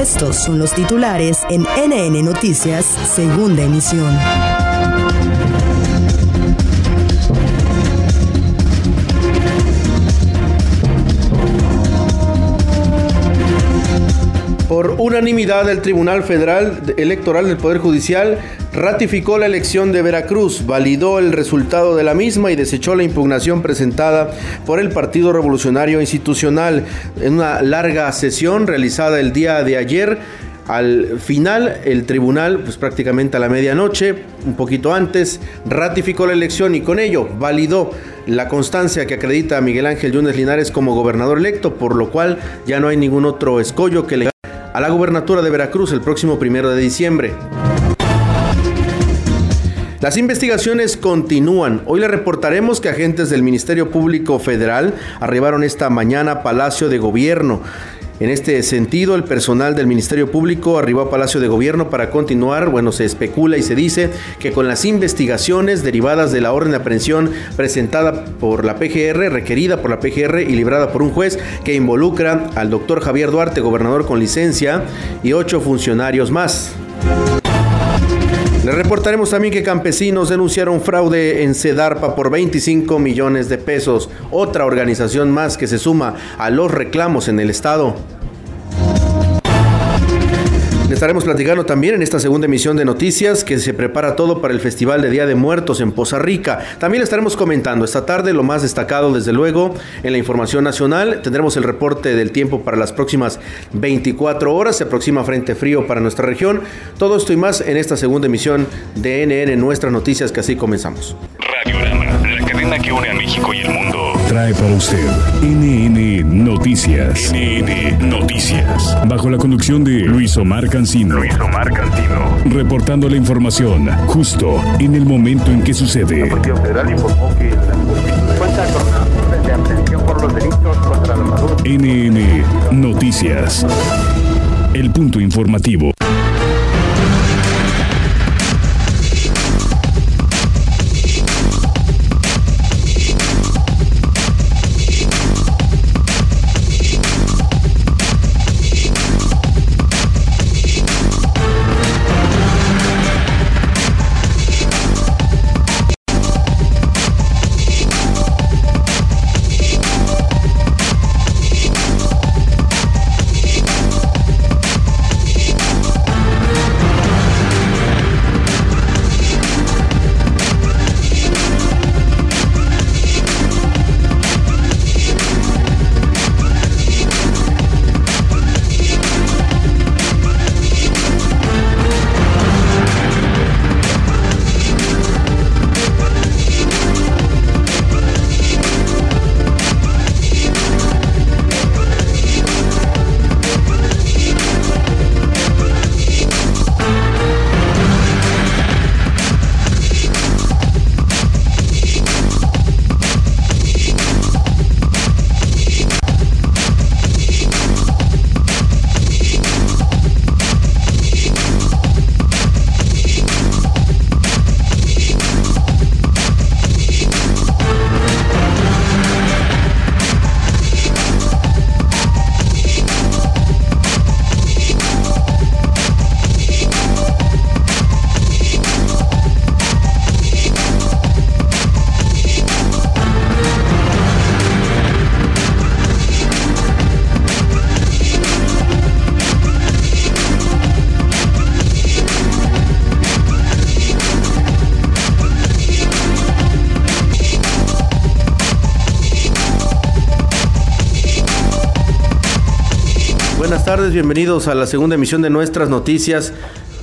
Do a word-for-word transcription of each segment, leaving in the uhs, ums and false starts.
Estos son los titulares en N N Noticias, segunda emisión. Por unanimidad, el Tribunal Federal Electoral del Poder Judicial ratificó la elección de Veracruz, validó el resultado de la misma y desechó la impugnación presentada por el Partido Revolucionario Institucional. En una larga sesión realizada el día de ayer, al final, el tribunal, pues prácticamente a la medianoche, un poquito antes, ratificó la elección y con ello validó la constancia que acredita a Miguel Ángel Yunes Linares como gobernador electo, por lo cual ya no hay ningún otro escollo que le a la gubernatura de Veracruz el próximo primero de diciembre. Las investigaciones continúan. Hoy le reportaremos que agentes del Ministerio Público Federal arribaron esta mañana a Palacio de Gobierno. En este sentido, el personal del Ministerio Público arribó a Palacio de Gobierno para continuar, bueno, se especula y se dice que con las investigaciones derivadas de la orden de aprehensión presentada por la P G R, requerida por la P G R y librada por un juez que involucra al doctor Javier Duarte, gobernador con licencia, y ocho funcionarios más. Le reportaremos también que campesinos denunciaron fraude en Sedarpa por veinticinco millones de pesos, otra organización más que se suma a los reclamos en el estado. Le estaremos platicando también en esta segunda emisión de noticias que se prepara todo para el Festival de Día de Muertos en Poza Rica. También le estaremos comentando esta tarde lo más destacado, desde luego, en la información nacional. Tendremos el reporte del tiempo para las próximas veinticuatro horas. Se aproxima frente frío para nuestra región. Todo esto y más en esta segunda emisión de N N Nuestras Noticias, que así comenzamos. Radiorama, la cadena que une a México y el mundo, trae para usted N N Noticias. N N Noticias. Bajo la conducción de Luis Omar Cancino. Luis Omar Cancino. Reportando la información justo en el momento en que sucede. La Policía Federal informó que la cuenta con órdenes de aprehensión por los delitos contra la salud. N N Noticias. El punto informativo. Buenas tardes, bienvenidos a la segunda emisión de Nuestras Noticias.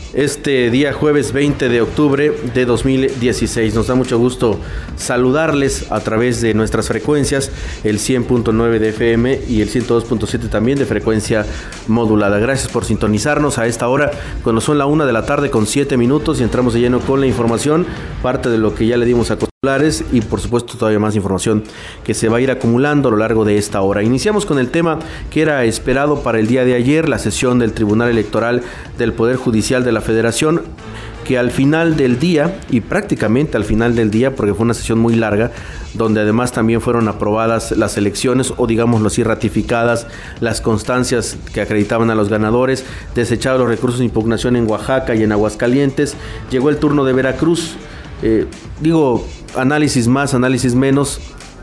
Este día jueves veinte de octubre de dos mil dieciséis. Nos da mucho gusto saludarles a través de nuestras frecuencias, el cien punto nueve de F M y el ciento dos punto siete también de frecuencia modulada. Gracias por sintonizarnos a esta hora, cuando son la una de la tarde con siete minutos, y entramos de lleno con la información, parte de lo que ya le dimos a titulares y por supuesto todavía más información que se va a ir acumulando a lo largo de esta hora. Iniciamos con el tema que era esperado para el día de ayer, la sesión del Tribunal Electoral del Poder Judicial de la Federación, que al final del día, y prácticamente al final del día, porque fue una sesión muy larga, donde además también fueron aprobadas las elecciones, o digámoslo así, ratificadas las constancias que acreditaban a los ganadores, desechados los recursos de impugnación en Oaxaca y en Aguascalientes, llegó el turno de Veracruz. Eh, digo, análisis más, análisis menos,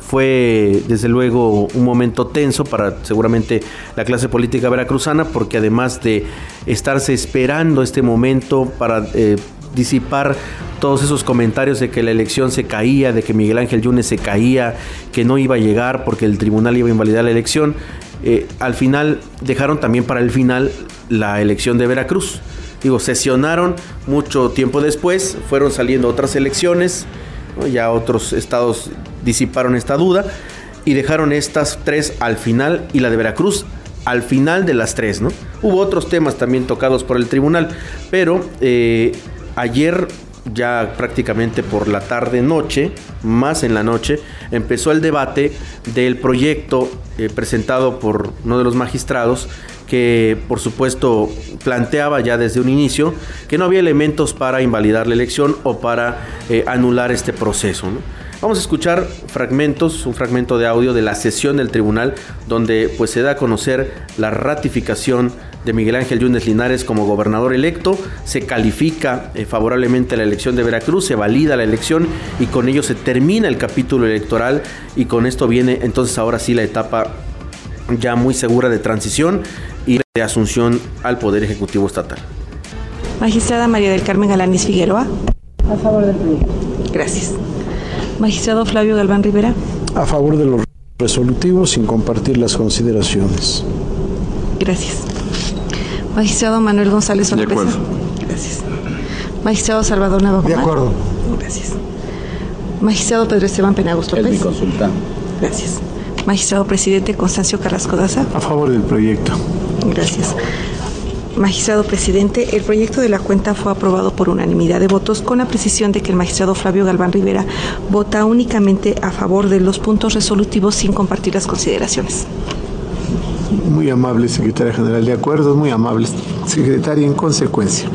fue desde luego un momento tenso para seguramente la clase política veracruzana, porque además de estarse esperando este momento para eh, disipar todos esos comentarios de que la elección se caía, de que Miguel Ángel Yunes se caía, que no iba a llegar porque el tribunal iba a invalidar la elección, eh, al final dejaron también para el final la elección de Veracruz. Digo, sesionaron mucho tiempo después, fueron saliendo otras elecciones, ¿no? Ya otros estados disiparon esta duda y dejaron estas tres al final, y la de Veracruz al final de las tres, ¿no? Hubo otros temas también tocados por el tribunal, pero eh, ayer, ya prácticamente por la tarde-noche, más en la noche, empezó el debate del proyecto eh, presentado por uno de los magistrados, que por supuesto planteaba ya desde un inicio que no había elementos para invalidar la elección o para eh, anular este proceso, ¿no? Vamos a escuchar fragmentos, un fragmento de audio de la sesión del tribunal, donde pues se da a conocer la ratificación de Miguel Ángel Yunes Linares como gobernador electo, se califica eh, favorablemente la elección de Veracruz, se valida la elección y con ello se termina el capítulo electoral, y con esto viene entonces ahora sí la etapa ya muy segura de transición y de asunción al Poder Ejecutivo Estatal. Magistrada María del Carmen Galanis Figueroa. A favor del proyecto. Gracias. Magistrado Flavio Galván Rivera. A favor de los resolutivos, sin compartir las consideraciones. Gracias. Magistrado Manuel González Oropesa. De acuerdo. Gracias. Magistrado Salvador Navajomar. De acuerdo. Gracias. Magistrado Pedro Esteban Penagos López. Es mi consulta. Gracias. Magistrado Presidente Constancio Carrasco Daza. A favor del proyecto. Gracias. Magistrado Presidente, el proyecto de la cuenta fue aprobado por unanimidad de votos, con la precisión de que el magistrado Flavio Galván Rivera vota únicamente a favor de los puntos resolutivos sin compartir las consideraciones. Muy amable, secretaria general. De acuerdo, muy amable, secretaria. En consecuencia,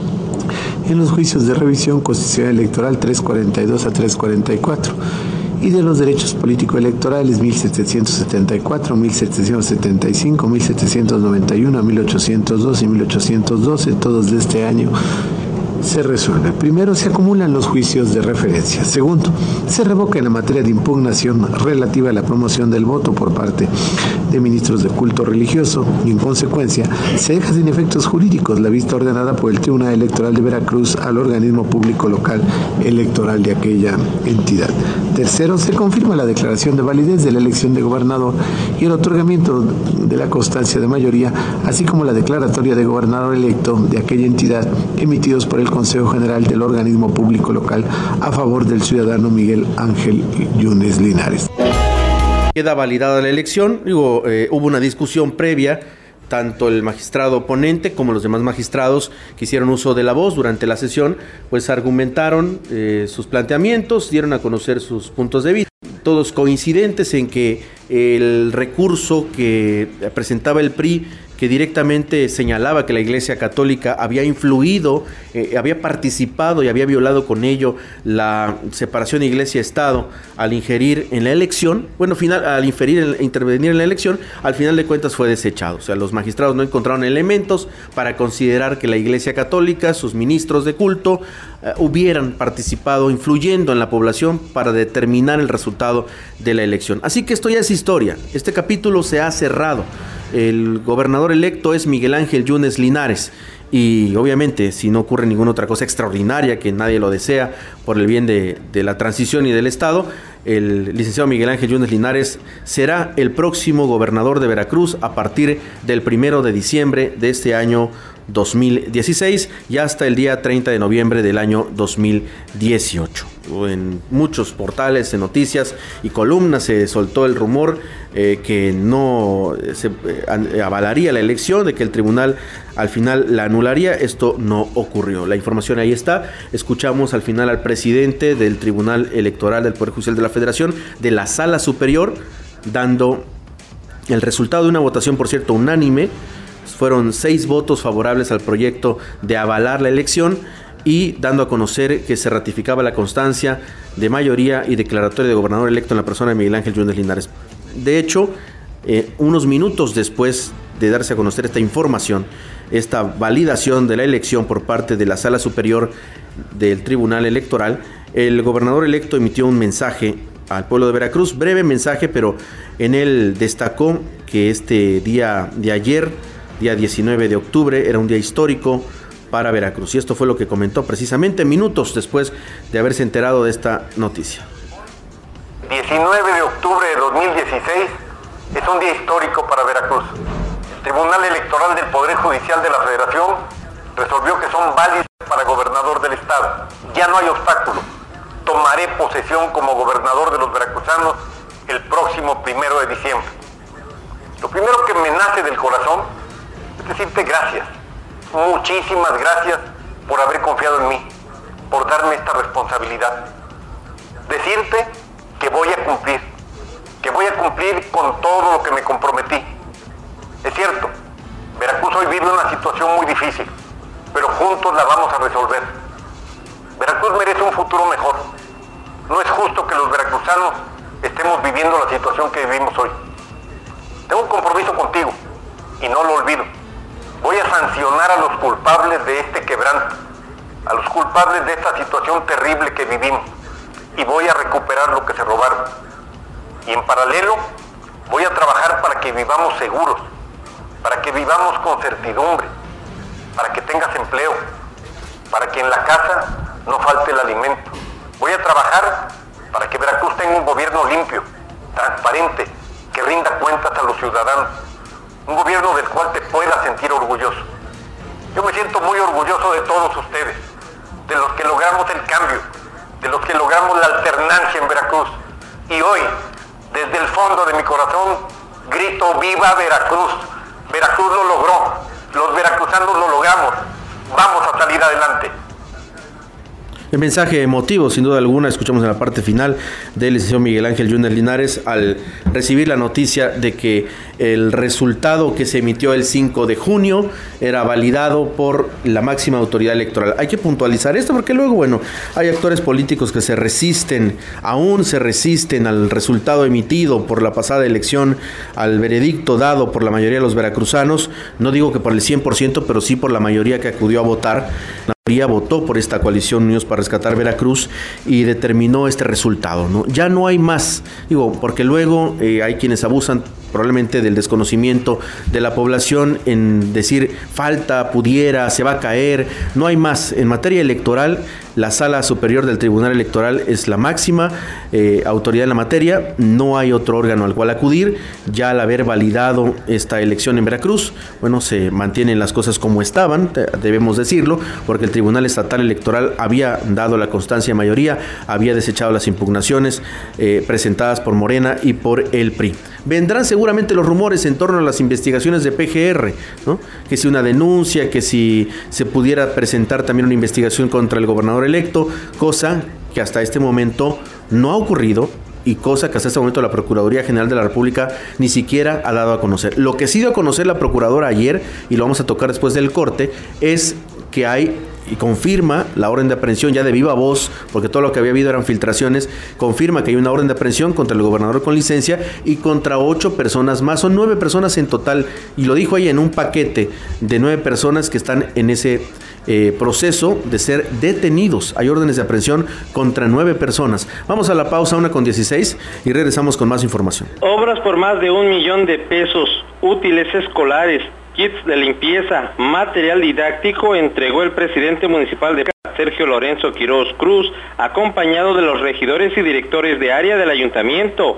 en los juicios de revisión constitucional electoral trescientos cuarenta y dos a trescientos cuarenta y cuatro y de los derechos político-electorales mil setecientos setenta y cuatro, mil setecientos setenta y cinco, mil setecientos noventa y uno, mil ochocientos dos y mil ochocientos doce, todos de este año, se resuelve. Primero, se acumulan los juicios de referencia. Segundo, se revoca en la materia de impugnación relativa a la promoción del voto por parte de ministros de culto religioso, y en consecuencia se deja sin efectos jurídicos la vista ordenada por el Tribunal Electoral de Veracruz al organismo público local electoral de aquella entidad. Tercero, se confirma la declaración de validez de la elección de gobernador y el otorgamiento de la constancia de mayoría, así como la declaratoria de gobernador electo de aquella entidad, emitidos por el Consejo General del organismo público local a favor del ciudadano Miguel Ángel Yunes Linares. Queda validada la elección. Digo, eh, hubo una discusión previa, tanto el magistrado oponente como los demás magistrados que hicieron uso de la voz durante la sesión, pues argumentaron eh, sus planteamientos, dieron a conocer sus puntos de vista, todos coincidentes en que el recurso que presentaba el P R I, que directamente señalaba que la Iglesia Católica había influido, eh, había participado y había violado con ello la separación Iglesia-Estado al ingerir en la elección, bueno, final, al inferir, intervenir en la elección, al final de cuentas fue desechado. O sea, los magistrados no encontraron elementos para considerar que la Iglesia Católica, sus ministros de culto, eh, hubieran participado influyendo en la población para determinar el resultado de la elección. Así que esto ya es historia. Este capítulo se ha cerrado. El gobernador electo es Miguel Ángel Yunes Linares, y obviamente si no ocurre ninguna otra cosa extraordinaria, que nadie lo desea por el bien de, de la transición y del Estado, el licenciado Miguel Ángel Yunes Linares será el próximo gobernador de Veracruz a partir del primero de diciembre de este año dos mil dieciséis y hasta el día treinta de noviembre del año dos mil dieciocho. En muchos portales de noticias y columnas se soltó el rumor eh, que no se eh, avalaría la elección, de que el tribunal al final la anularía. Esto no ocurrió. La información ahí está. Escuchamos al final al presidente del Tribunal Electoral del Poder Judicial de la Federación, de la Sala Superior, dando el resultado de una votación, por cierto, unánime. Fueron seis votos favorables al proyecto de avalar la elección, y dando a conocer que se ratificaba la constancia de mayoría y declaratoria de gobernador electo en la persona de Miguel Ángel Yunes Linares. De hecho, eh, unos minutos después de darse a conocer esta información, esta validación de la elección por parte de la Sala Superior del Tribunal Electoral, el gobernador electo emitió un mensaje al pueblo de Veracruz, breve mensaje, pero en él destacó que este día de ayer, día diecinueve de octubre, era un día histórico para Veracruz. Y esto fue lo que comentó precisamente minutos después de haberse enterado de esta noticia. diecinueve de octubre de dos mil dieciséis es un día histórico para Veracruz. El Tribunal Electoral del Poder Judicial de la Federación resolvió que son válidos para gobernador del estado. Ya no hay obstáculo. Tomaré posesión como gobernador de los veracruzanos el próximo primero de diciembre. Lo primero que me nace del corazón es decirte gracias. Muchísimas gracias por haber confiado en mí, por darme esta responsabilidad. Decirte que voy a cumplir, que voy a cumplir con todo lo que me comprometí. Es cierto, Veracruz hoy vive una situación muy difícil, pero juntos la vamos a resolver. Veracruz merece un futuro mejor. No es justo que los veracruzanos estemos viviendo la situación que vivimos hoy. Tengo un compromiso contigo y no lo olvido. Voy a sancionar a los culpables de este quebranto, a los culpables de esta situación terrible que vivimos, y voy a recuperar lo que se robaron. Y en paralelo voy a trabajar para que vivamos seguros, para que vivamos con certidumbre, para que tengas empleo, para que en la casa no falte el alimento. Voy a trabajar para que Veracruz tenga un gobierno limpio, transparente, que rinda cuentas a los ciudadanos, un gobierno del cual te puedas sentir orgulloso. Yo me siento muy orgulloso de todos ustedes, de los que logramos el cambio, de los que logramos la alternancia en Veracruz. Y hoy, desde el fondo de mi corazón, grito ¡viva Veracruz! Veracruz lo logró, los veracruzanos lo logramos, vamos a salir adelante. El mensaje emotivo, sin duda alguna, escuchamos en la parte final del licenciado Miguel Ángel Yunes Linares al recibir la noticia de que el resultado que se emitió el cinco de junio era validado por la máxima autoridad electoral. Hay que puntualizar esto porque luego, bueno, hay actores políticos que se resisten, aún se resisten al resultado emitido por la pasada elección, al veredicto dado por la mayoría de los veracruzanos. No digo que por el cien por ciento, pero sí por la mayoría que acudió a votar. La mayoría votó por esta coalición Unidos para Rescatar Veracruz y determinó este resultado, ¿no? Ya no hay más, digo, porque luego eh, hay quienes abusan probablemente del desconocimiento de la población en decir falta, pudiera, se va a caer. No hay más. En materia electoral, la Sala Superior del Tribunal Electoral es la máxima eh, autoridad en la materia. No hay otro órgano al cual acudir. Ya al haber validado esta elección en Veracruz, bueno, se mantienen las cosas como estaban, debemos decirlo, porque el Tribunal Estatal Electoral había dado la constancia de mayoría, había desechado las impugnaciones eh, presentadas por Morena y por el P R I. Vendrán seguramente los rumores en torno a las investigaciones de P G R, ¿no? Que si una denuncia, que si se pudiera presentar también una investigación contra el gobernador electo, cosa que hasta este momento no ha ocurrido y cosa que hasta este momento la Procuraduría General de la República ni siquiera ha dado a conocer. Lo que sí dio a conocer la Procuradora ayer, y lo vamos a tocar después del corte, es que hay y confirma la orden de aprehensión ya de viva voz, porque todo lo que había habido eran filtraciones, confirma que hay una orden de aprehensión contra el gobernador con licencia y contra ocho personas más, son nueve personas en total, y lo dijo ahí en un paquete de nueve personas que están en ese eh, proceso de ser detenidos. Hay órdenes de aprehensión contra nueve personas. Vamos a la pausa, una con dieciséis, y regresamos con más información. Obras por más de un millón de pesos, útiles escolares, kits de limpieza, material didáctico, entregó el presidente municipal de Sergio Lorenzo Quiroz Cruz, acompañado de los regidores y directores de área del ayuntamiento.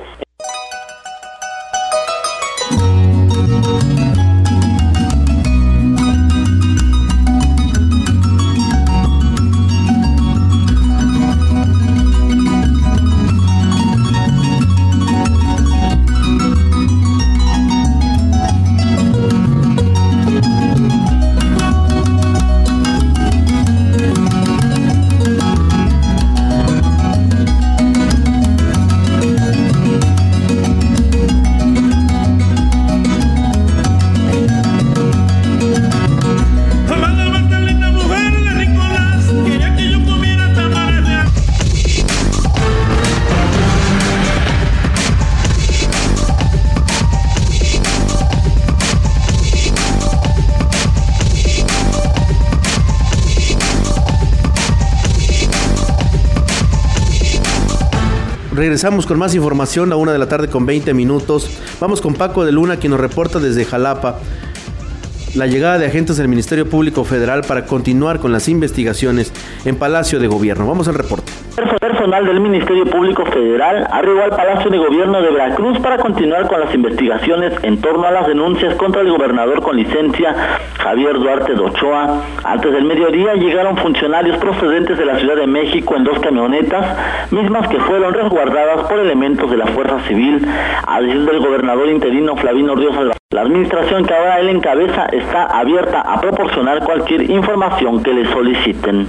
Regresamos con más información a una de la tarde con veinte minutos. Vamos con Paco de Luna, quien nos reporta desde Jalapa la llegada de agentes del Ministerio Público Federal para continuar con las investigaciones en Palacio de Gobierno. Vamos al reporte. Personal del Ministerio Público Federal arribó al Palacio de Gobierno de Veracruz para continuar con las investigaciones en torno a las denuncias contra el gobernador con licencia, Javier Duarte de Ochoa. Antes del mediodía llegaron funcionarios procedentes de la Ciudad de México en dos camionetas, mismas que fueron resguardadas por elementos de la Fuerza Civil. A decir del gobernador interino Flavino Ríos Alvarado, la administración que ahora él encabeza está abierta a proporcionar cualquier información que le soliciten.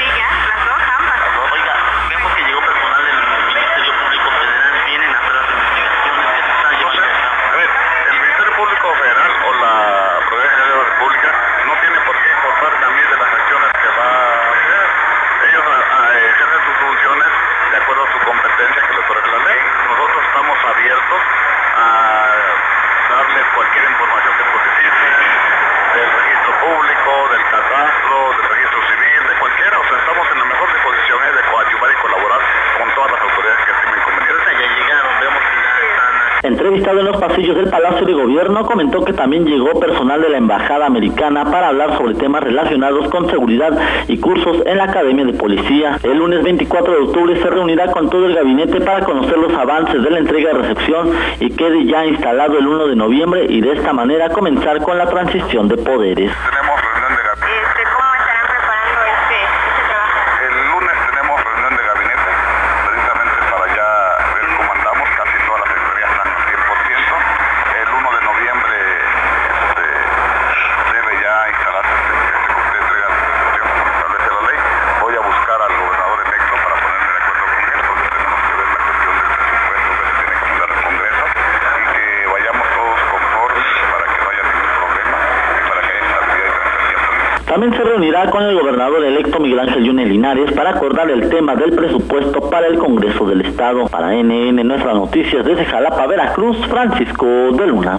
Entrevistado en los pasillos del Palacio de Gobierno, comentó que también llegó personal de la Embajada Americana para hablar sobre temas relacionados con seguridad y cursos en la Academia de Policía. El lunes veinticuatro de octubre se reunirá con todo el gabinete para conocer los avances de la entrega de recepción y quede ya instalado el uno de noviembre y de esta manera comenzar con la transición de poderes. Tenemos reunión de gabinete. Este, ¿Cómo estarán preparando este, este trabajo? El lunes tenemos reunión de gabinete, precisamente para ya ver cómo andamos, casi todas las secretarías están al cien por ciento. El uno de noviembre este, debe ya instalarse este, este comité de entrega de recepción, como establece la ley. Voy a buscar al gobernador electo para ponerme de acuerdo con él, porque tenemos que ver la cuestión del presupuesto que se tiene que mandar al Congreso y que vayamos todos conformes para que no haya ningún problema y para que haya estabilidad y tranquilidad. También se reunirá con el gobernador electo Miguel Ángel Yunes Linares para acordar el tema del presupuesto para el Congreso del Estado. Para N N Nuestras Noticias desde Jalapa, Veracruz, Francisco de Luna.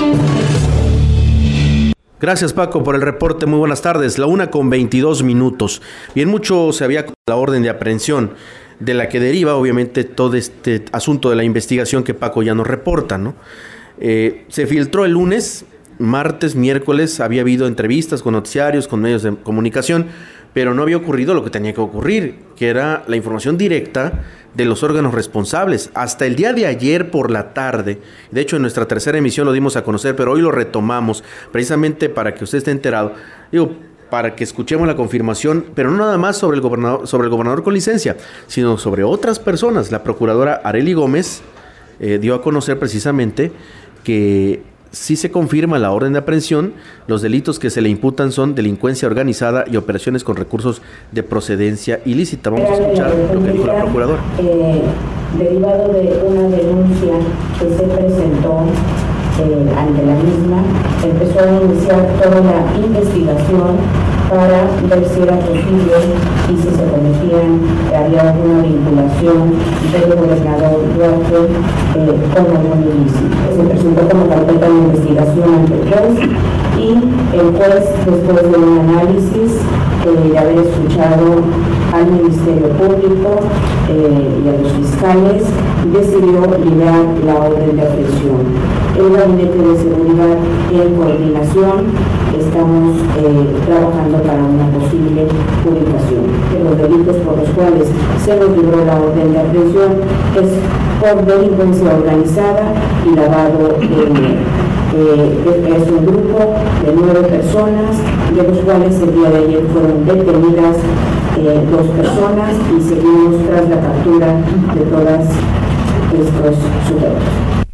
Gracias, Paco, por el reporte. Muy buenas tardes. La una con veintidós minutos. Bien, mucho se había con la orden de aprehensión, de la que deriva, obviamente, todo este asunto de la investigación que Paco ya nos reporta, ¿no? Eh, se filtró el lunes, martes, miércoles, había habido entrevistas con noticiarios, con medios de comunicación, pero no había ocurrido lo que tenía que ocurrir, que era la información directa de los órganos responsables. Hasta el día de ayer por la tarde, de hecho en nuestra tercera emisión lo dimos a conocer, pero hoy lo retomamos, precisamente para que usted esté enterado, digo, para que escuchemos la confirmación, pero no nada más sobre el gobernador, sobre el gobernador con licencia, sino sobre otras personas. La procuradora Arely Gómez eh, dio a conocer precisamente que sí se confirma la orden de aprehensión. Los delitos que se le imputan son delincuencia organizada y operaciones con recursos de procedencia ilícita. Vamos a escuchar lo que dijo la procuradora. Eh, derivado de una denuncia que se presentó eh, ante la misma, empezó a iniciar toda la investigación para ver si era posible y si se cometían, había alguna vinculación del gobernador Duarte eh, con algún ilícito. Se presentó como carpeta de investigación ante el juez y el juez, después de un análisis eh, de haber escuchado al Ministerio Público eh, y a los fiscales, decidió liberar la orden de aprehensión. El Gabinete de Seguridad, en coordinación, estamos eh, trabajando para una posible publicación. De los delitos por los cuales se nos libró la orden de aprehensión es por delincuencia organizada y lavado de dinero. Eh, es un grupo de nueve personas, de los cuales el día de ayer fueron detenidas eh, dos personas y seguimos tras la captura de todas estos sujetos.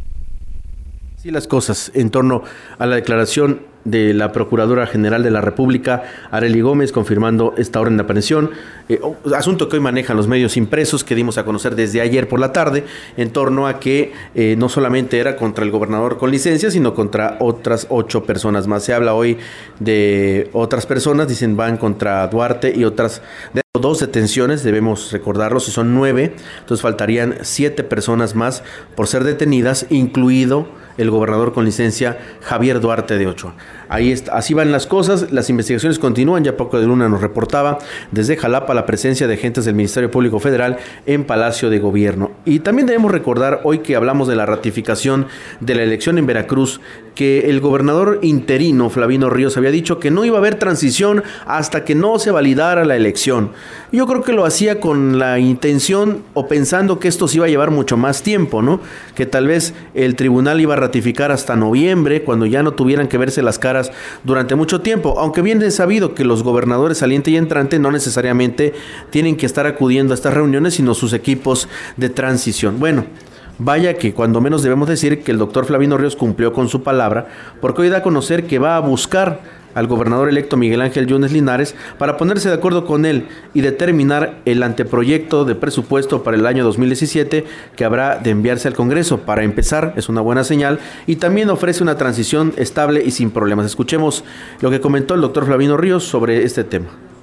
Sí, las cosas en torno a la declaración de la Procuradora General de la República, Arely Gómez, confirmando esta orden de aprehensión, eh, asunto que hoy manejan los medios impresos, que dimos a conocer desde ayer por la tarde, en torno a que eh, no solamente era contra el gobernador con licencia, sino contra otras ocho personas más. Se habla hoy de otras personas, dicen van contra Duarte y otras de dos detenciones, debemos recordarlo, si son nueve, entonces faltarían siete personas más por ser detenidas, incluido el gobernador con licencia Javier Duarte de Ochoa. Ahí está, así van las cosas, las investigaciones continúan. Ya Paco de Luna nos reportaba desde Jalapa la presencia de agentes del Ministerio Público Federal en Palacio de Gobierno. Y también debemos recordar, hoy que hablamos de la ratificación de la elección en Veracruz, que el gobernador interino Flavino Ríos había dicho que no iba a haber transición hasta que no se validara la elección. Yo creo que lo hacía con la intención o pensando que esto se iba a llevar mucho más tiempo, ¿no? Que tal vez el tribunal iba a ratificar hasta noviembre, cuando ya no tuvieran que verse las caras durante mucho tiempo, aunque bien es sabido que los gobernadores saliente y entrante no necesariamente tienen que estar acudiendo a estas reuniones, sino sus equipos de transición. Bueno, vaya que cuando menos debemos decir que el doctor Flavino Ríos cumplió con su palabra, porque hoy da a conocer que va a buscar al gobernador electo Miguel Ángel Yunes Linares para ponerse de acuerdo con él y determinar el anteproyecto de presupuesto para el año dos mil diecisiete que habrá de enviarse al Congreso. Para empezar, es una buena señal y también ofrece una transición estable y sin problemas. Escuchemos lo que comentó el doctor Flavino Ríos sobre este tema.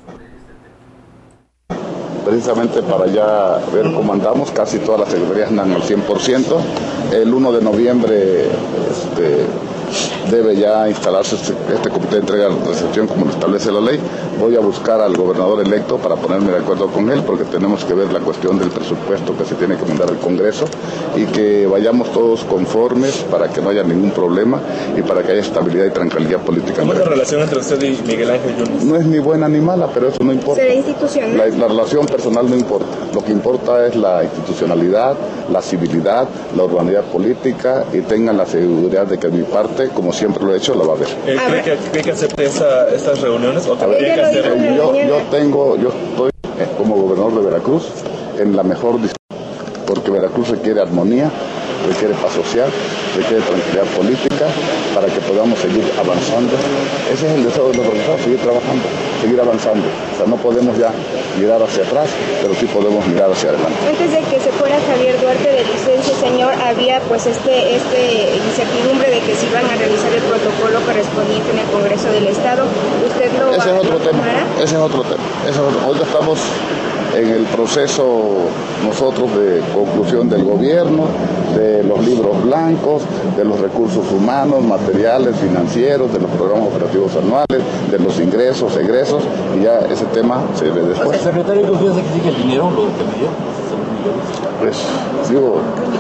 Precisamente para ya ver cómo andamos, casi todas las secretarías andan al cien por ciento. El uno de noviembre este, debe ya instalarse este, este comité de entrega y recepción como lo establece la ley. Voy a buscar al gobernador electo para ponerme de acuerdo con él, porque tenemos que ver la cuestión del presupuesto que se tiene que mandar al Congreso y que vayamos todos conformes para que no haya ningún problema y para que haya estabilidad y tranquilidad política. ¿Cómo es la relación entre usted y Miguel Ángel Yunes? No es ni buena ni mala, pero eso no importa. ¿Será institucional? La, la relación personal no importa. Lo que importa es la institucionalidad, la civilidad, la urbanidad política, y tengan la seguridad de que mi parte, como siempre lo he hecho, la va a ver. Eh, ¿Cree que, cree que acepte esa, estas reuniones o tendría que hacer? Yo, yo tengo, yo estoy eh, como gobernador de Veracruz en la mejor disposición, porque Veracruz requiere armonía, requiere paz social, requiere tranquilidad política para que podamos seguir avanzando. Ese es el deseo de los organizados, seguir trabajando, seguir avanzando. O sea, no podemos ya mirar hacia atrás, pero sí podemos mirar hacia adelante. Antes de que se fuera Javier Duarte de licencia, señor, había pues este, este incertidumbre de que se iban a realizar el protocolo correspondiente en el Congreso del Estado. ¿Usted lo Ese es otro lo tema, ese es otro tema. Ese es otro. Hoy estamos en el proceso nosotros de conclusión del gobierno, de los libros blancos, de los recursos humanos, materiales, financieros, de los programas operativos anuales, de los ingresos, egresos, y ya ese tema se ve después. Secretario, ¿qué confianza que sigue el dinero, lo que me dio? Pues, digo,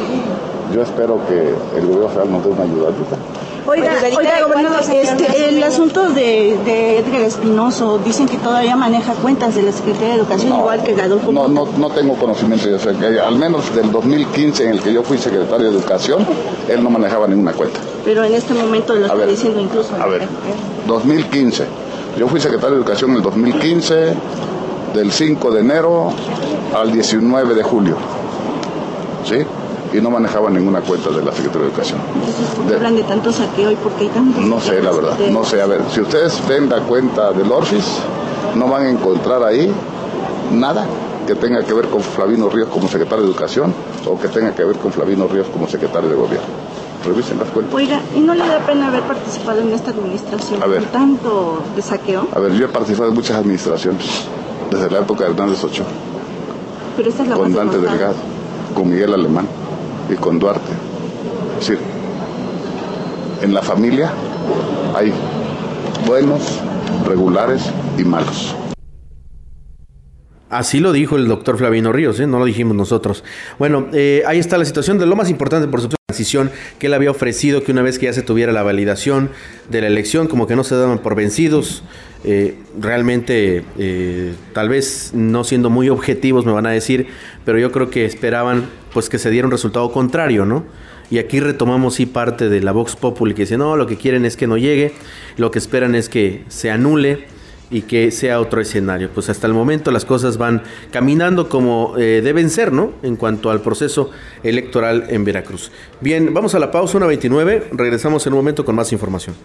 yo espero que el gobierno federal nos dé una ayudadita. Oiga, oiga, gobernador, este, el asunto de, de Edgar Espinoso, dicen que todavía maneja cuentas de la Secretaría de Educación, no, igual que Gadolfo. No, no, no tengo conocimiento de eso. Al menos del dos mil quince, en el que yo fui secretario de Educación, él no manejaba ninguna cuenta. Pero en este momento lo está diciendo incluso. A ver, dos mil quince. Yo fui secretario de Educación en el dos mil quince, del cinco de enero al diecinueve de julio. ¿Sí? Y no manejaba ninguna cuenta de la Secretaría de Educación. ¿Por qué hablan de tanto saqueo y por qué hay tanto? No sé, la verdad, no sé. A ver, si ustedes ven la cuenta del Orfis, no van a encontrar ahí nada que tenga que ver con Flavino Ríos como secretario de Educación o que tenga que ver con Flavino Ríos como secretario de Gobierno. Revisen las cuentas. Oiga, ¿y no le da pena haber participado en esta administración a ver, con tanto de saqueo? A ver, yo he participado en muchas administraciones, desde la época de Hernández Ochoa. Pero esta es la con Dante Delgado, con Miguel Alemán y con Duarte. Es decir, en la familia hay buenos, regulares y malos. Así lo dijo el doctor Flavino Ríos, ¿eh? No lo dijimos nosotros. Bueno, eh, ahí está la situación de lo más importante, por supuesto, la transición que él había ofrecido, que una vez que ya se tuviera la validación de la elección, como que no se daban por vencidos. Eh, realmente, eh, tal vez no siendo muy objetivos me van a decir, pero yo creo que esperaban pues que se diera un resultado contrario, ¿no? Y aquí retomamos sí parte de la Vox Populi que dice, no, lo que quieren es que no llegue, lo que esperan es que se anule y que sea otro escenario. Pues hasta el momento las cosas van caminando como eh, deben ser, ¿no? En cuanto al proceso electoral en Veracruz. Bien, vamos a la pausa, una veintinueve, regresamos en un momento con más información.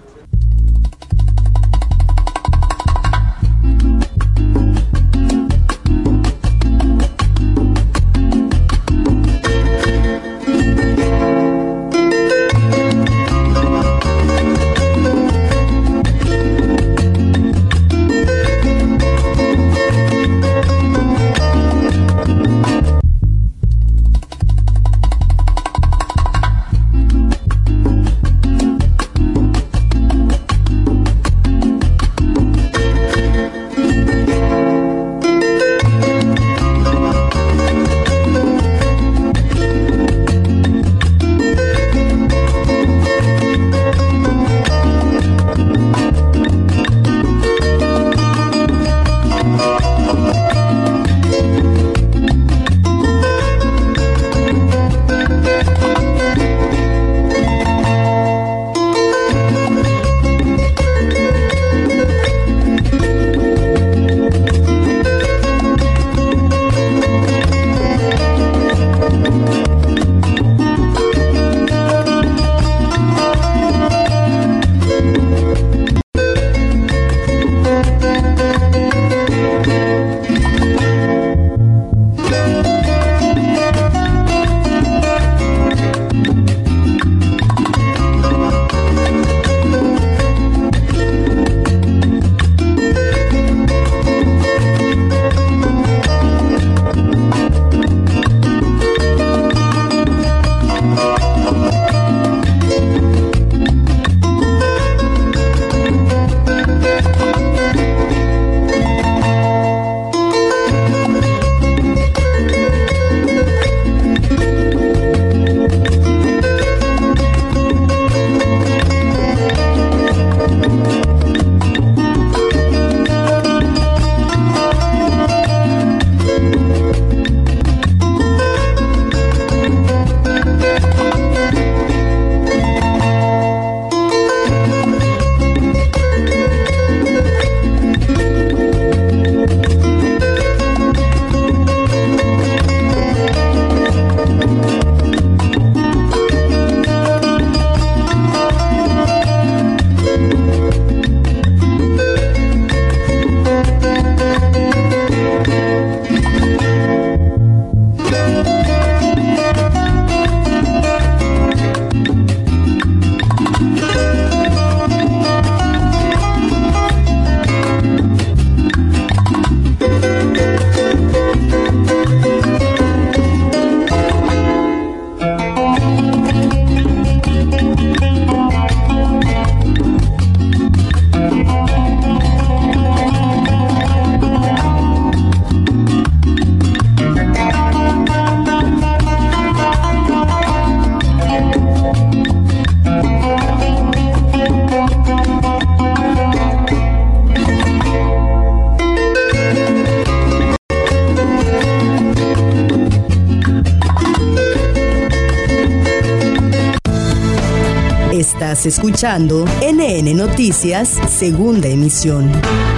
Estás escuchando N N Noticias, segunda emisión.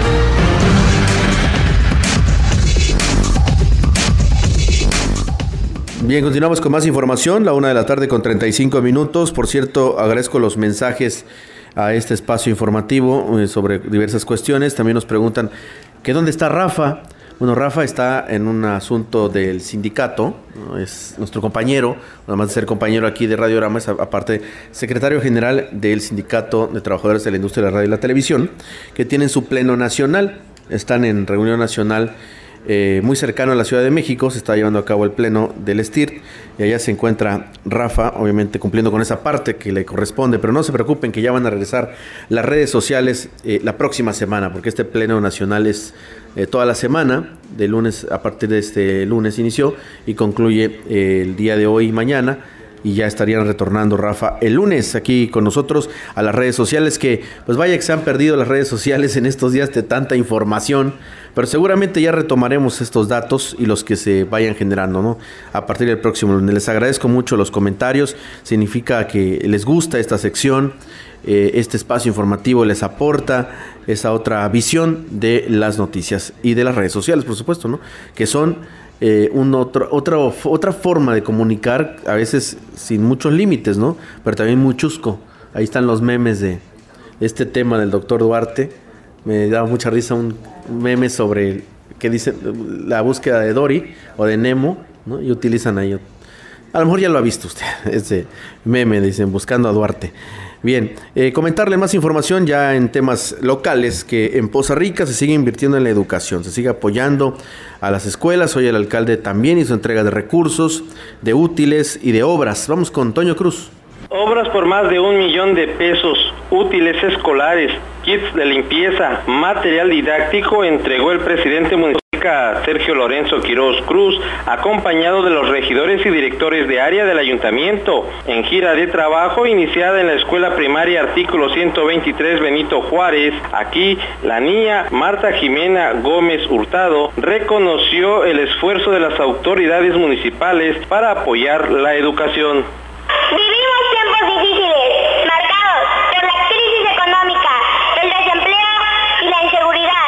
Bien, continuamos con más información, la una de la tarde con treinta y cinco minutos. Por cierto, agradezco los mensajes a este espacio informativo eh, sobre diversas cuestiones. También nos preguntan que dónde está Rafa. Bueno, Rafa está en un asunto del sindicato, ¿no? Es nuestro compañero, además de ser compañero aquí de Radiorama, es aparte secretario general del Sindicato de Trabajadores de la Industria de la Radio y la Televisión, que tienen su pleno nacional, están en reunión nacional eh, muy cercano a la Ciudad de México, se está llevando a cabo el pleno del S T I R, y allá se encuentra Rafa, obviamente cumpliendo con esa parte que le corresponde, pero no se preocupen que ya van a regresar las redes sociales eh, la próxima semana, porque este pleno nacional es Eh, toda la semana, de lunes, a partir de este lunes inició y concluye eh, el día de hoy y mañana, y ya estarían retornando, Rafa, el lunes aquí con nosotros a las redes sociales, que pues vaya que se han perdido las redes sociales en estos días de tanta información, pero seguramente ya retomaremos estos datos y los que se vayan generando, ¿no? A partir del próximo lunes. Les agradezco mucho los comentarios, significa que les gusta esta sección. Eh, este espacio informativo les aporta esa otra visión de las noticias y de las redes sociales, por supuesto, ¿no? Que son eh, un otro, otra, otra forma de comunicar, a veces sin muchos límites, ¿no? Pero también muy chusco. Ahí están los memes de este tema del doctor Duarte. Me da mucha risa un meme sobre que dice la búsqueda de Dory o de Nemo, ¿no? Y utilizan ahí. A lo mejor ya lo ha visto usted, ese meme, dicen, buscando a Duarte. Bien, eh, comentarle más información ya en temas locales, que en Poza Rica se sigue invirtiendo en la educación, se sigue apoyando a las escuelas. Hoy el alcalde también hizo entrega de recursos, de útiles y de obras. Vamos con Toño Cruz. Obras por más de un millón de pesos, útiles escolares, kits de limpieza, material didáctico, entregó el presidente municipal Sergio Lorenzo Quirós Cruz, acompañado de los regidores y directores de área del ayuntamiento, en gira de trabajo iniciada en la escuela primaria artículo ciento veintitrés Benito Juárez. Aquí, la niña Marta Jimena Gómez Hurtado reconoció el esfuerzo de las autoridades municipales para apoyar la educación. Vivimos tiempos difíciles, marcados por la crisis económica, el desempleo y la inseguridad.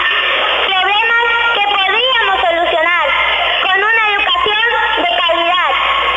Problemas que podríamos solucionar con una educación de calidad.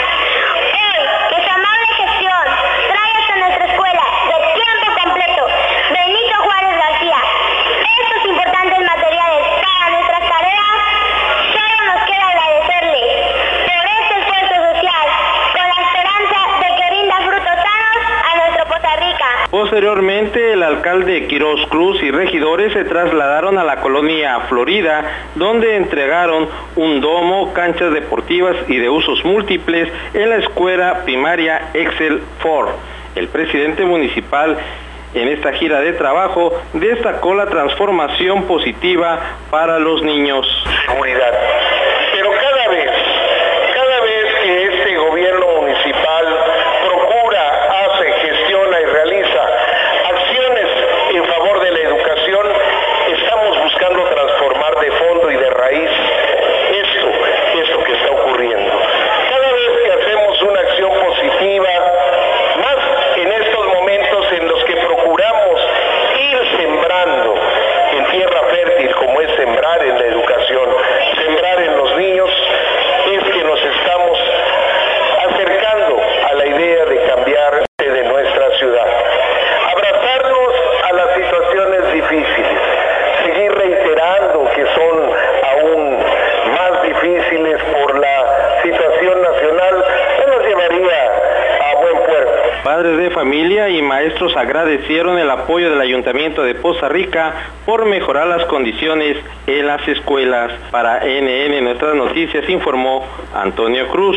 Hoy, que su amable gestión trae hasta nuestra escuela de tiempo completo, Benito Juárez García, estos importantes materiales para nuestras tareas, solo nos queda agradecerle por este esfuerzo social, con la esperanza de que rinda frutos sanos a nuestro Poza Rica. Posteriormente, el alcalde Quirós Cruz y regidores se trasladaron a la colonia Florida, donde entregaron un domo, canchas deportivas y de usos múltiples en la escuela primaria Excel cuatro. El presidente municipal, en esta gira de trabajo, destacó la transformación positiva para los niños. Seguridad. Pero cada vez, cada vez que este gobierno municipal procura, hace, gestiona y realiza acciones en favor de la educación, estamos buscando transformar de fondo y de raíz esto, esto que está ocurriendo. Cada vez que hacemos una acción positiva, más en estos momentos en los que procuramos ir sembrando en tierra fértil, como es sembrar en la educación, sembrar en los niños, es que nos estamos acercando a la idea de cambiar de nuestra ciudad. Abrazarnos a las situaciones difíciles, seguir reiterando que son aún más difíciles por la situación nacional, no nos llevaría a buen puerto. Padres de familia y maestros agradecieron el apoyo del Ayuntamiento de Poza Rica por mejorar las condiciones en las escuelas. Para N N Nuestras Noticias informó Antonio Cruz.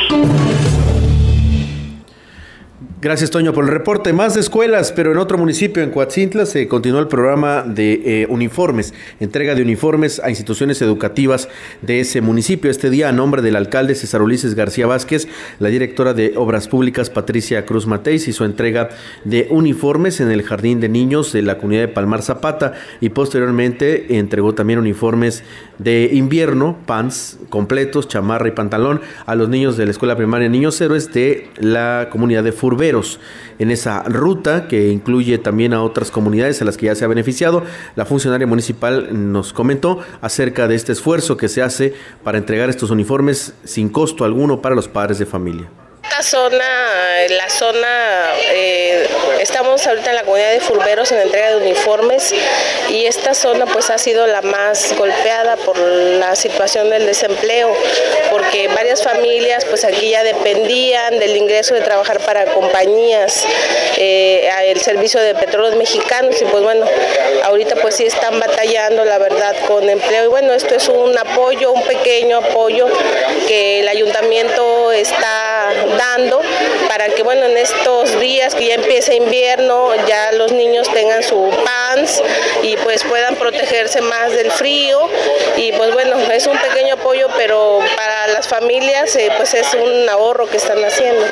Gracias, Toño, por el reporte. Más de escuelas, pero en otro municipio, en Coatzintla, se continuó el programa de eh, uniformes, entrega de uniformes a instituciones educativas de ese municipio. Este día, a nombre del alcalde César Ulises García Vázquez, la directora de Obras Públicas Patricia Cruz Mateis hizo entrega de uniformes en el Jardín de Niños de la comunidad de Palmar Zapata, y posteriormente entregó también uniformes de invierno, pants completos, chamarra y pantalón a los niños de la escuela primaria Niños Héroes de la comunidad de Furberos. En esa ruta, que incluye también a otras comunidades a las que ya se ha beneficiado, la funcionaria municipal nos comentó acerca de este esfuerzo que se hace para entregar estos uniformes sin costo alguno para los padres de familia. Esta zona, la zona, eh, estamos ahorita en la comunidad de Furberos en la entrega de uniformes y esta zona pues ha sido la más golpeada por la situación del desempleo, porque varias familias pues aquí ya dependían del ingreso de trabajar para compañías, eh, el servicio de petróleos mexicanos y pues bueno, ahorita pues sí están batallando la verdad con empleo y bueno, esto es un apoyo, un pequeño apoyo que el ayuntamiento está dando para que bueno en estos días que ya empieza invierno ya los niños tengan su pants y pues puedan protegerse más del frío y pues bueno es un pequeño apoyo pero para las familias eh, pues es un ahorro que están haciendo.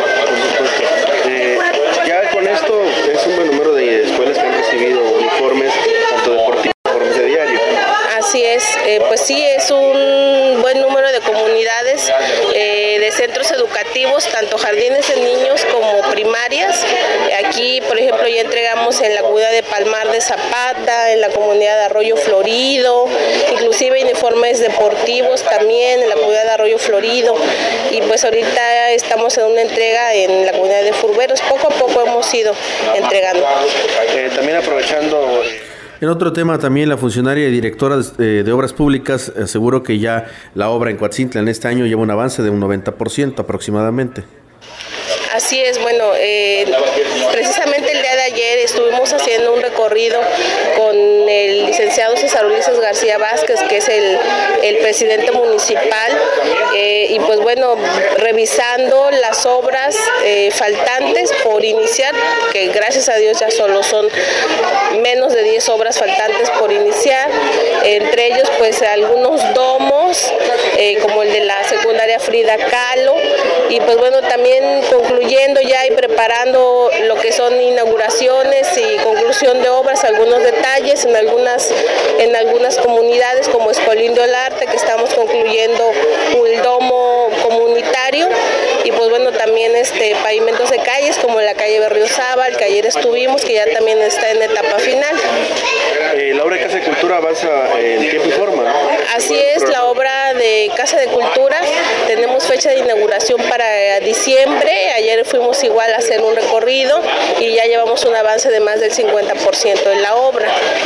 Eh, ya con esto es un buen número de escuelas que han recibido uniformes tanto deportivos como uniformes de diario. Así es, eh, pues sí, es un buen número de comunidades, eh, de centros educativos, tanto jardines de niños como primarias. Aquí, por ejemplo, ya entregamos en la comunidad de Palmar de Zapata, en la comunidad de Arroyo Florido, inclusive uniformes deportivos también en la comunidad de Arroyo Florido. Y pues ahorita estamos en una entrega en la comunidad de Furberos. Poco a poco hemos ido entregando. Eh, también aprovechando... En otro tema también la funcionaria y directora de, de Obras Públicas aseguró que ya la obra en Coatzintla en este año lleva un avance de un noventa por ciento aproximadamente. Así es, bueno, eh, precisamente el día de ayer estuvimos haciendo un recorrido con el licenciado César Ulises García Vázquez, que es el, el presidente municipal, eh, y pues bueno, revisando las obras eh, faltantes por iniciar, que gracias a Dios ya solo son menos de diez obras faltantes por iniciar, entre ellos pues algunos domos, eh, como el de la secundaria Frida Kahlo, y pues bueno, también concluyendo ya y preparando lo que son inauguraciones y conclusión de obras, algunos detalles en algunas, en algunas comunidades como Escolindo del Arte, que estamos concluyendo un domo comunitario, y pues bueno, también este pavimentos de calles como la calle Berriozábal, que ayer estuvimos, que ya también está en etapa final. Eh, la obra de Casa de Cultura avanza en tiempo y forma, ¿no? Así es, la obra de Casa de Cultura, tenemos fecha de inauguración para diciembre, ayer fuimos igual a hacer un recorrido y ya llevamos un avance de más del cincuenta por ciento en la obra.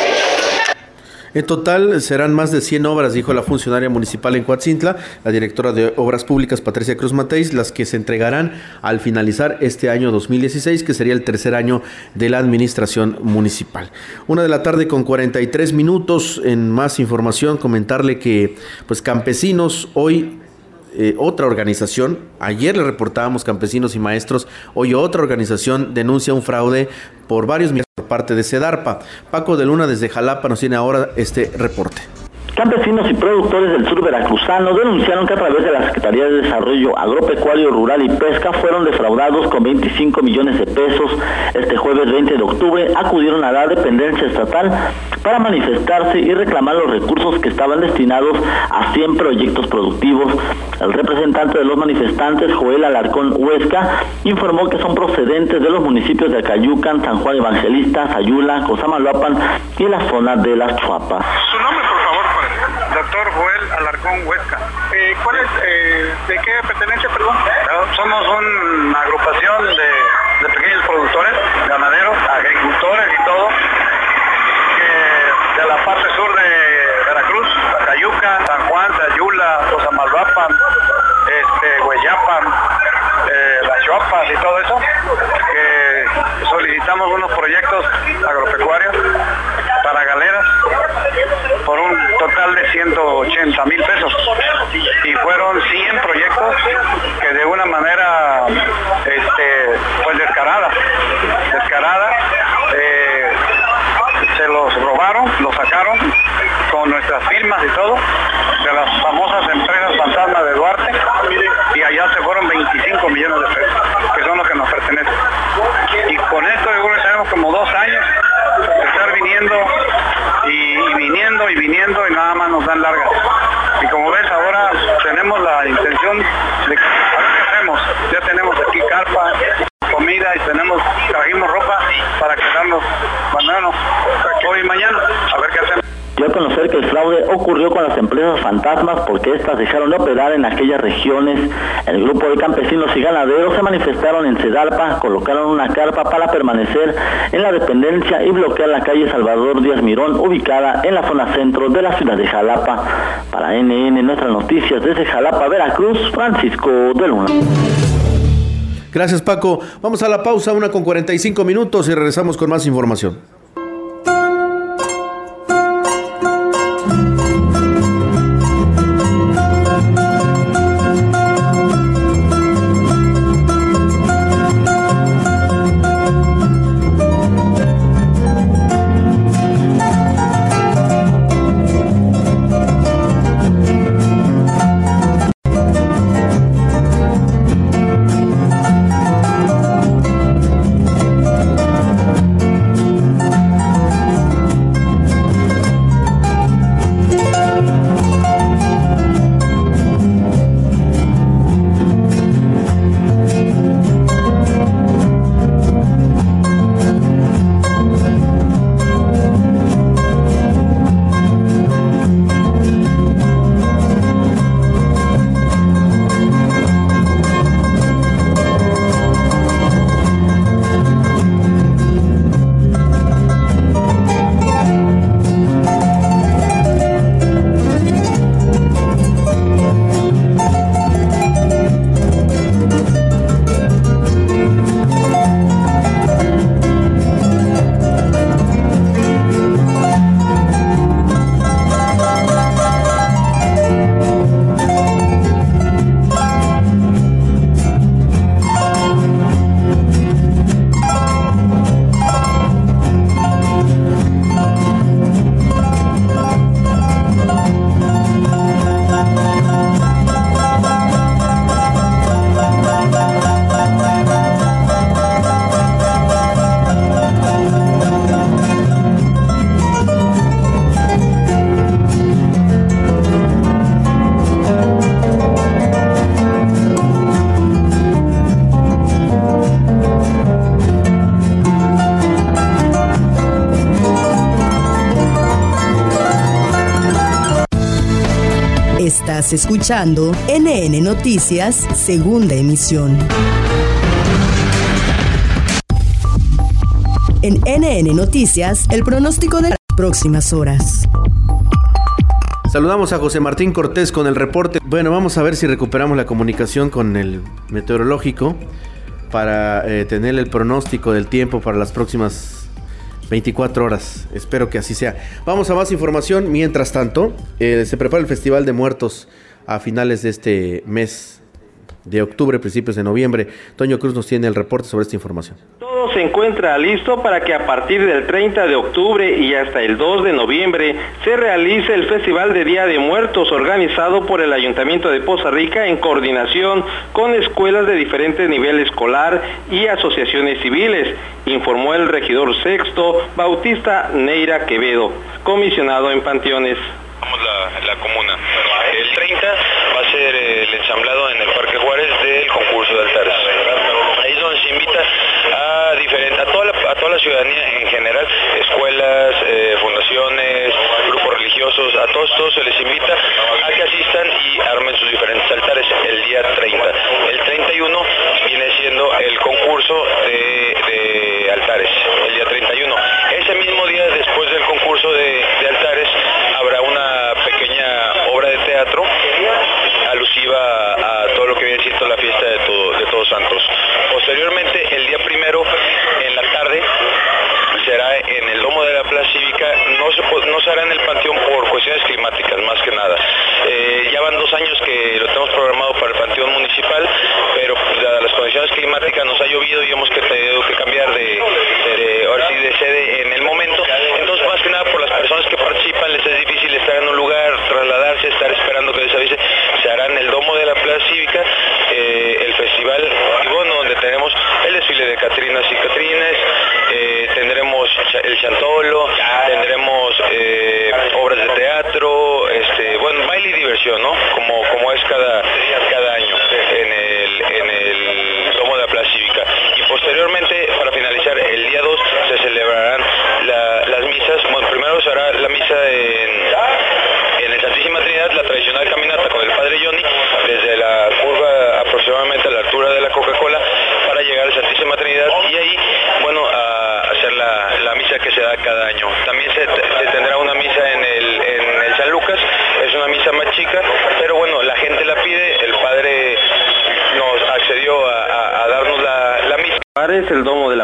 En total serán más de cien obras, dijo la funcionaria municipal en Coatzintla, la directora de Obras Públicas Patricia Cruz Mateis, las que se entregarán al finalizar este año dos mil dieciséis, que sería el tercer año de la administración municipal. Una de la tarde con cuarenta y tres minutos. En más información, comentarle que pues campesinos hoy... Eh, otra organización, ayer le reportábamos campesinos y maestros, hoy otra organización denuncia un fraude por varios millones por parte de Sedarpa. Paco de Luna desde Jalapa nos tiene ahora este reporte. Campesinos y productores del sur veracruzano denunciaron que a través de la Secretaría de Desarrollo Agropecuario, Rural y Pesca fueron defraudados con veinticinco millones de pesos. Este jueves veinte de octubre acudieron a la dependencia estatal para manifestarse y reclamar los recursos que estaban destinados a cien proyectos productivos. El representante de los manifestantes, Joel Alarcón Huesca, informó que son procedentes de los municipios de Acayucan, San Juan Evangelista, Sayula, Cosamaloapan y la zona de Las Chuapas. Su nombre, por favor. Doctor Joel Alarcón Huesca. Eh, ¿Cuál es, eh, de qué pertenencia, perdón? Somos una agrupación de, de pequeños productores, ganaderos, agricultores y todo, que de la parte sur de Veracruz, Acayuca, San Juan, Sayula, Cosamaloapan, este, Hueyapan, eh, Las Chuapas y todo eso, que solicitamos unos proyectos agropecuarios para galeras por un total de ciento ochenta mil pesos, y fueron cien proyectos que de una manera este pues descarada descarada eh, se los robaron, los sacaron con nuestras firmas y todo de las famosas empresas fantasma de Duarte, y allá se fueron veinticinco millones de pesos, que son los que nos pertenecen. Y con esto yo creo que tenemos como dos años de estar viniendo y, y viniendo y viniendo y nada más nos dan largas. Y como ves, ahora tenemos la intención de que, a ver qué hacemos. Ya tenemos aquí carpa, comida y tenemos, trajimos ropa para quedarnos mañana, hoy y mañana, a ver qué hacemos. Dio a conocer que el fraude ocurrió con las empresas fantasmas porque éstas dejaron de operar en aquellas regiones. El grupo de campesinos y ganaderos se manifestaron en Cedalpa, colocaron una carpa para permanecer en la dependencia y bloquear la calle Salvador Díaz Mirón, ubicada en la zona centro de la ciudad de Jalapa. Para N N, nuestras noticias desde Jalapa, Veracruz, Francisco de Luna. Gracias, Paco. Vamos a la pausa, una con cuarenta y cinco minutos y regresamos con más información. Estás escuchando N N Noticias, segunda emisión. En N N Noticias, el pronóstico de las próximas horas. Saludamos a José Martín Cortés con el reporte. Bueno, vamos a ver si recuperamos la comunicación con el meteorológico para eh, tener el pronóstico del tiempo para las próximas veinticuatro horas. Espero que así sea. Vamos a más información. Mientras tanto, eh, se prepara el Festival de Muertos a finales de este mes de octubre, principios de noviembre. Toño Cruz nos tiene el reporte sobre esta información. Todo se encuentra listo para que a partir del treinta de octubre y hasta el dos de noviembre se realice el Festival de Día de Muertos organizado por el Ayuntamiento de Poza Rica en coordinación con escuelas de diferente nivel escolar y asociaciones civiles, informó el regidor sexto Bautista Neira Quevedo, comisionado en Panteones. La, la comuna. El treinta va a ser el ensamblado en el Parque Juárez del concurso de altares. Ahí es donde se invita a diferente, a toda la, a toda la ciudadanía en general, escuelas, eh, fundaciones, grupos religiosos, a todos, todos se les invita a que asistan y armen sus diferentes altares el día treinta. El treinta y uno viene siendo el concurso de, de altares, el día treinta y uno. Ese mismo día, después del concurso de, de altares, habrá una pequeña obra de teatro alusiva a, a todo lo que viene siendo la fiesta de, todo, de Todos Santos. Posteriormente, el día primero, en la tarde, será en el Domo de la Plaza Cívica. No se, no se hará en el Panteón por cuestiones climáticas, más que nada. Eh, ya van dos años que lo tenemos programado para el Panteón Municipal, pero pues, dadas las condiciones climáticas nos ha llovido y hemos que tenido que cambiar de, de, ahora sí, de sede en el momento. Entonces, más que nada, por las personas que participan, les es difícil estar en un lugar, trasladarse, estar esperando que les avise. Se hará en el Domo de la Plaza Cívica eh, el festival, y bueno, donde tenemos el desfile de Catrinas y Catrines, eh, tendremos el chantolo, tendremos eh, obras de teatro, este, bueno, baile y diversión, ¿no?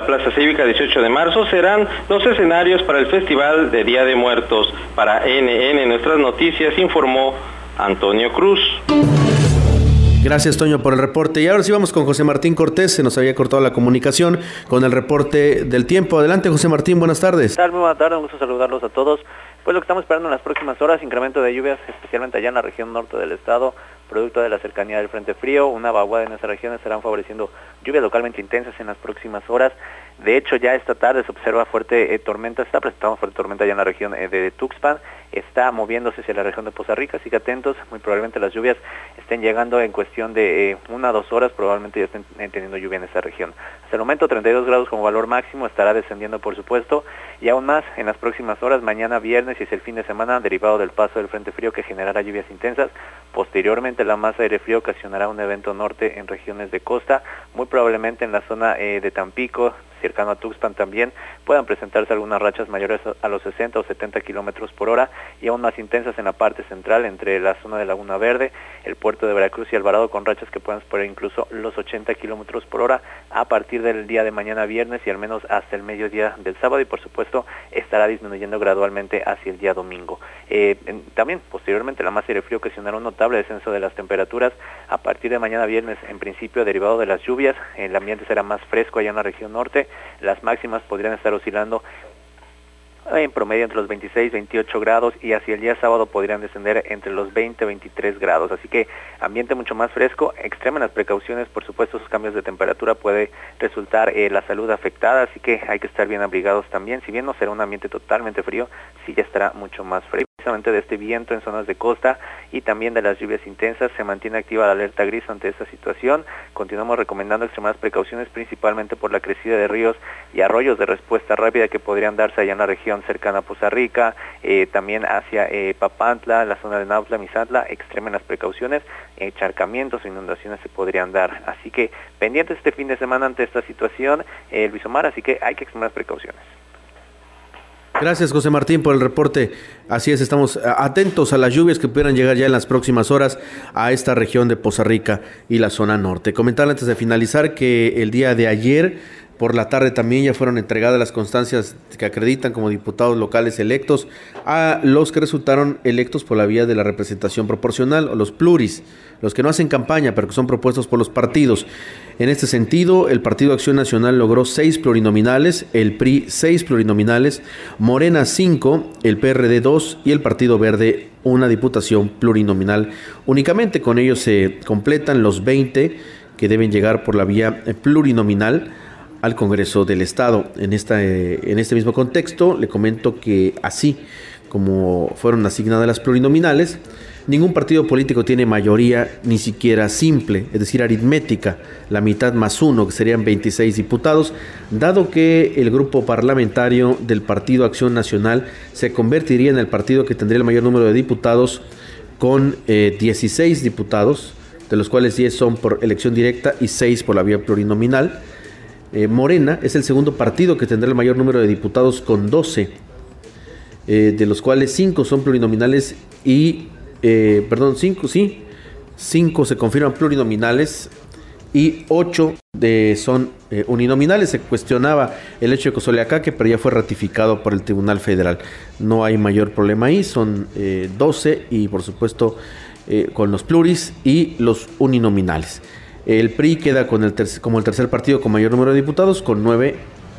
Plaza Cívica dieciocho de marzo serán los escenarios para el Festival de Día de Muertos. Para N N Nuestras Noticias informó Antonio Cruz. Gracias, Toño, por el reporte. Y ahora sí vamos con José Martín Cortés. Se nos había cortado la comunicación con el reporte del tiempo. Adelante, José Martín, buenas tardes. Muy buenas tardes, un gusto saludarlos a todos. Pues lo que estamos esperando en las próximas horas, incremento de lluvias, especialmente allá en la región norte del estado, producto de la cercanía del frente frío. Una vaguada en esas regiones estarán favoreciendo lluvias localmente intensas en las próximas horas. De hecho, ya esta tarde se observa fuerte eh, tormenta, está presentando fuerte tormenta allá en la región eh, de Tuxpan, está moviéndose hacia la región de Poza Rica, así que atentos, muy probablemente las lluvias estén llegando en cuestión de eh, una o dos horas, probablemente ya estén eh, teniendo lluvia en esa región. Hasta el momento treinta y dos grados como valor máximo, estará descendiendo por supuesto, y aún más en las próximas horas, mañana viernes y es el fin de semana, derivado del paso del frente frío que generará lluvias intensas. Posteriormente la masa de aire frío ocasionará un evento norte en regiones de costa, muy probablemente en la zona eh, de Tampico, cercano a Tuxpan también, puedan presentarse algunas rachas mayores a los sesenta o setenta kilómetros por hora y aún más intensas en la parte central, entre la zona de Laguna Verde, el puerto de Veracruz y Alvarado, con rachas que puedan superar incluso los ochenta kilómetros por hora a partir del día de mañana viernes y al menos hasta el mediodía del sábado, y por supuesto estará disminuyendo gradualmente hacia el día domingo. Eh, en, también posteriormente la masa de aire frío ocasionará un notable descenso de las temperaturas a partir de mañana viernes, en principio derivado de las lluvias. El ambiente será más fresco allá en la región norte, las máximas podrían estar oscilando en promedio entre los veintiséis, veintiocho grados, y hacia el día sábado podrían descender entre los veinte, veintitrés grados, así que ambiente mucho más fresco. Extremen las precauciones, por supuesto esos cambios de temperatura puede resultar eh, la salud afectada, así que hay que estar bien abrigados también. Si bien no será un ambiente totalmente frío, sí ya estará mucho más frío. Precisamente de este viento en zonas de costa y también de las lluvias intensas se mantiene activa la alerta gris ante esta situación. Continuamos recomendando extremas precauciones, principalmente por la crecida de ríos y arroyos de respuesta rápida que podrían darse allá en la región cercana a Poza Rica, eh, también hacia eh, Papantla, la zona de Nautla, Misantla. Extremen las precauciones, encharcamientos o inundaciones se podrían dar, así que pendientes este fin de semana ante esta situación, eh, Luis Omar, así que hay que extremar precauciones. Gracias, José Martín, por el reporte. Así es, estamos atentos a las lluvias que pudieran llegar ya en las próximas horas a esta región de Poza Rica y la zona norte. Comentarle antes de finalizar que el día de ayer por la tarde también ya fueron entregadas las constancias que acreditan como diputados locales electos a los que resultaron electos por la vía de la representación proporcional, o los pluris, los que no hacen campaña pero que son propuestos por los partidos. En este sentido, el Partido Acción Nacional logró seis plurinominales, el P R I seis plurinominales, Morena cinco, el P R D dos y el Partido Verde una diputación plurinominal. Únicamente con ellos se completan los veinte que deben llegar por la vía plurinominal al Congreso del Estado. En, esta, en este mismo contexto, le comento que así como fueron asignadas las plurinominales, ningún partido político tiene mayoría ni siquiera simple, es decir, aritmética, la mitad más uno, que serían veintiséis diputados, dado que el grupo parlamentario del Partido Acción Nacional se convertiría en el partido que tendría el mayor número de diputados, con eh, dieciséis diputados, de los cuales diez son por elección directa y seis por la vía plurinominal. Eh, Morena es el segundo partido que tendrá el mayor número de diputados, con doce, eh, de los cuales cinco son plurinominales y, eh, perdón, cinco, sí, cinco se confirman plurinominales y ocho de, son eh, uninominales. Se cuestionaba el hecho de Cozoleacaque, pero ya fue ratificado por el Tribunal Federal. No hay mayor problema ahí, son eh, doce y por supuesto eh, con los pluris y los uninominales. El P R I queda con el tercer, como el tercer partido con mayor número de diputados, con nueve,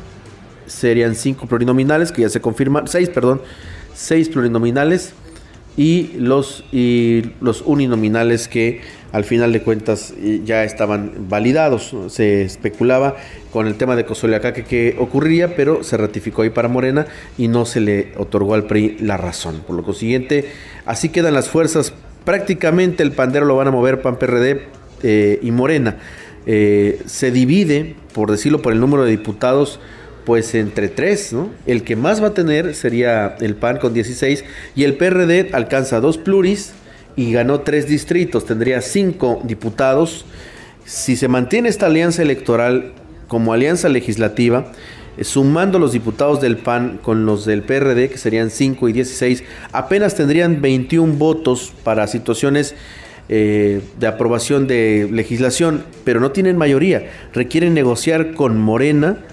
serían cinco plurinominales, que ya se confirman, seis, perdón, seis plurinominales y los, y los uninominales que al final de cuentas ya estaban validados. Se especulaba con el tema de Cozoleacaque que ocurriría, pero se ratificó ahí para Morena y no se le otorgó al P R I la razón. Por lo consiguiente, así quedan las fuerzas. Prácticamente el pandero lo van a mover P A N P R D Eh, y Morena. Eh, se divide, por decirlo, por el número de diputados, pues entre tres, ¿no? El que más va a tener sería el P A N con dieciséis, y el P R D alcanza dos pluris y ganó tres distritos, tendría cinco diputados. Si se mantiene esta alianza electoral como alianza legislativa, eh, sumando los diputados del P A N con los del P R D, que serían cinco y dieciséis, apenas tendrían veintiún votos para situaciones Eh, de aprobación de legislación, pero no tienen mayoría. Requieren negociar con Morena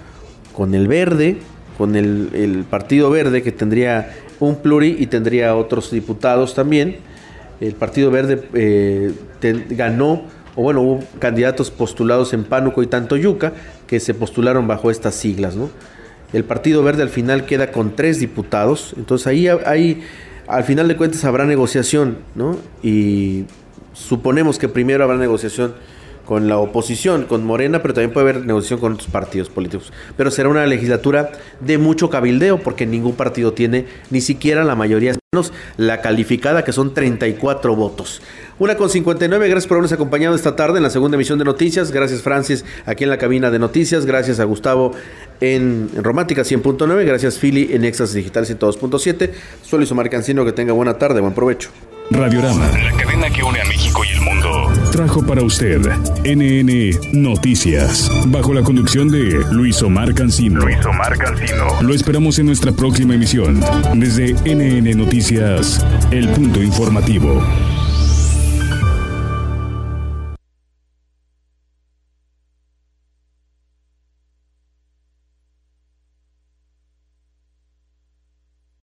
con el Verde, con el, el Partido Verde, que tendría un pluri y tendría otros diputados también. El Partido Verde eh, te, ganó, o bueno, hubo candidatos postulados en Pánuco y Tantoyuca que se postularon bajo estas siglas, ¿no? El Partido Verde al final queda con tres diputados, entonces ahí, ahí al final de cuentas habrá negociación, ¿no? Y suponemos que primero habrá negociación con la oposición, con Morena, pero también puede haber negociación con otros partidos políticos. Pero será una legislatura de mucho cabildeo, porque ningún partido tiene ni siquiera la mayoría, menos la calificada, que son treinta y cuatro votos. Una con cincuenta y nueve, gracias por habernos acompañado esta tarde en la segunda emisión de Noticias. Gracias, Francis, aquí en la cabina de Noticias. Gracias a Gustavo en, en Romántica cien punto nueve. Gracias, Philly, en Éxtasis Digital ciento dos punto siete. Soy Luis Omar Cancino, que tenga buena tarde, buen provecho. Radiorama, la cadena que une a México y el mundo, trajo para usted N N Noticias, bajo la conducción de Luis Omar Cancino. Luis Omar Cancino. Lo esperamos en nuestra próxima emisión, desde N N Noticias, el punto informativo.